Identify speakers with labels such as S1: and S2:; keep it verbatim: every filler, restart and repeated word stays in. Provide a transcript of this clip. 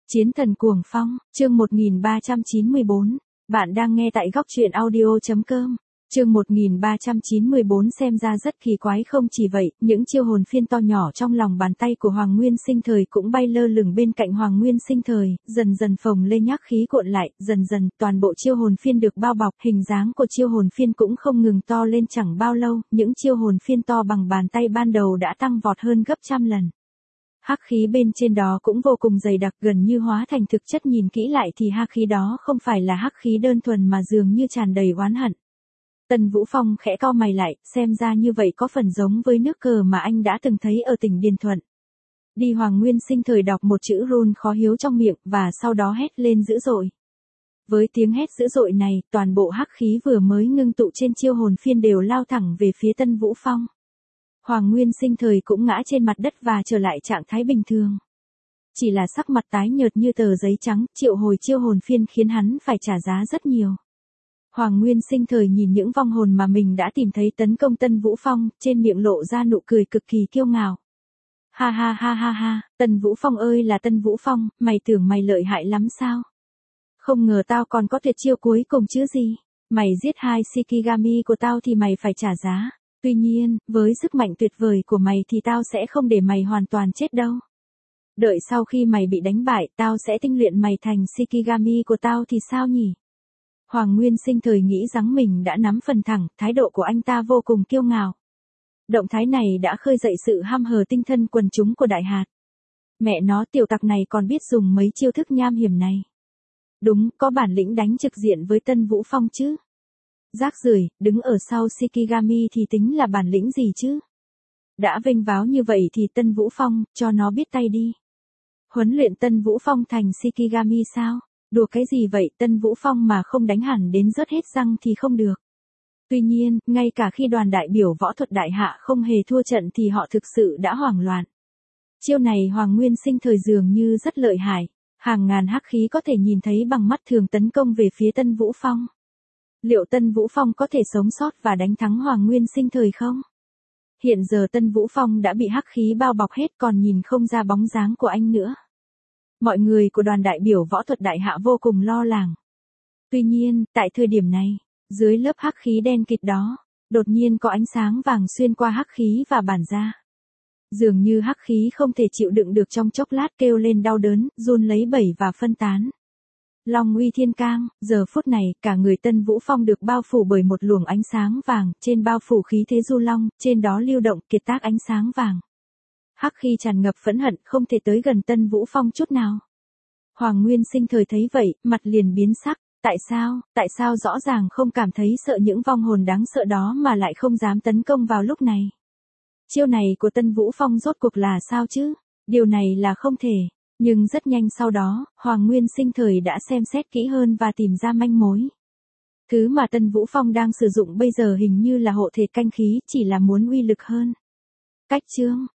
S1: Chiến thần cuồng phong, chương một nghìn ba trăm chín mươi bốn. Bạn đang nghe tại góc truyện audio chấm com. Chương một nghìn ba trăm chín mươi bốn xem ra rất kỳ quái không chỉ vậy, những chiêu hồn phiên to nhỏ trong lòng bàn tay của Hoàng Nguyên Sinh Thời cũng bay lơ lửng bên cạnh Hoàng Nguyên Sinh Thời, dần dần phồng lên nhắc khí cuộn lại, dần dần toàn bộ chiêu hồn phiên được bao bọc, hình dáng của chiêu hồn phiên cũng không ngừng to lên chẳng bao lâu, những chiêu hồn phiên to bằng bàn tay ban đầu đã tăng vọt hơn gấp trăm lần. Hắc khí bên trên đó cũng vô cùng dày đặc gần như hóa thành thực chất nhìn kỹ lại thì hắc khí đó không phải là hắc khí đơn thuần mà dường như tràn đầy oán hận. Tần Vũ Phong khẽ cau mày lại, xem ra như vậy có phần giống với nước cờ mà anh đã từng thấy ở tỉnh Điền Thuận. Đi Hoàng Nguyên Sinh Thời đọc một chữ run khó hiếu trong miệng và sau đó hét lên dữ dội. Với tiếng hét dữ dội này, toàn bộ hắc khí vừa mới ngưng tụ trên chiêu hồn phiên đều lao thẳng về phía Tân Vũ Phong. Hoàng Nguyên Sinh Thời cũng ngã trên mặt đất và trở lại trạng thái bình thường. Chỉ là sắc mặt tái nhợt như tờ giấy trắng, triệu hồi chiêu hồn phiên khiến hắn phải trả giá rất nhiều. Hoàng Nguyên Sinh Thời nhìn những vong hồn mà mình đã tìm thấy tấn công Tân Vũ Phong, trên miệng lộ ra nụ cười cực kỳ kiêu ngạo. Ha ha ha ha ha, Tân Vũ Phong ơi là Tân Vũ Phong, mày tưởng mày lợi hại lắm sao? Không ngờ tao còn có tuyệt chiêu cuối cùng chứ gì. Mày giết hai Shikigami của tao thì mày phải trả giá. Tuy nhiên, với sức mạnh tuyệt vời của mày thì tao sẽ không để mày hoàn toàn chết đâu. Đợi sau khi mày bị đánh bại, tao sẽ tinh luyện mày thành Shikigami của tao thì sao nhỉ? Hoàng Nguyên Sinh Thời nghĩ rằng mình đã nắm phần thẳng, thái độ của anh ta vô cùng kiêu ngạo. Động thái này đã khơi dậy sự ham hở tinh thần quần chúng của Đại Hạt. Mẹ nó tiểu tặc này còn biết dùng mấy chiêu thức nham hiểm này. Đúng, có bản lĩnh đánh trực diện với Tân Vũ Phong chứ. Rác rưởi, đứng ở sau Shikigami thì tính là bản lĩnh gì chứ? Đã vênh váo như vậy thì Tân Vũ Phong, cho nó biết tay đi. Huấn luyện Tân Vũ Phong thành Shikigami sao? Đùa cái gì vậy, Tân Vũ Phong mà không đánh hẳn đến rớt hết răng thì không được. Tuy nhiên, ngay cả khi đoàn đại biểu võ thuật đại hạ không hề thua trận thì họ thực sự đã hoảng loạn. Chiêu này Hoàng Nguyên Sinh Thời dường như rất lợi hại, hàng ngàn hắc khí có thể nhìn thấy bằng mắt thường tấn công về phía Tân Vũ Phong. Liệu Tân Vũ Phong có thể sống sót và đánh thắng Hoàng Nguyên Sinh Thời không? Hiện giờ Tân Vũ Phong đã bị hắc khí bao bọc hết còn nhìn không ra bóng dáng của anh nữa. Mọi người của đoàn đại biểu võ thuật đại hạ vô cùng lo lắng. Tuy nhiên, tại thời điểm này, dưới lớp hắc khí đen kịt đó, đột nhiên có ánh sáng vàng xuyên qua hắc khí và bản ra. Dường như hắc khí không thể chịu đựng được trong chốc lát kêu lên đau đớn, run lấy bẩy và phân tán. Long uy thiên cang, giờ phút này, cả người Tân Vũ Phong được bao phủ bởi một luồng ánh sáng vàng, trên bao phủ khí thế du long, trên đó lưu động kiệt tác ánh sáng vàng. Hắc khí tràn ngập phẫn hận, không thể tới gần Tân Vũ Phong chút nào. Hoàng Nguyên Sinh Thời thấy vậy, mặt liền biến sắc, tại sao, tại sao rõ ràng không cảm thấy sợ những vong hồn đáng sợ đó mà lại không dám tấn công vào lúc này. Chiêu này của Tân Vũ Phong rốt cuộc là sao chứ? Điều này là không thể. Nhưng rất nhanh sau đó, Hoàng Nguyên Sinh Thời đã xem xét kỹ hơn và tìm ra manh mối. Thứ mà Tân Vũ Phong đang sử dụng bây giờ hình như là hộ thể canh khí, chỉ là muốn uy lực hơn. Cách chương,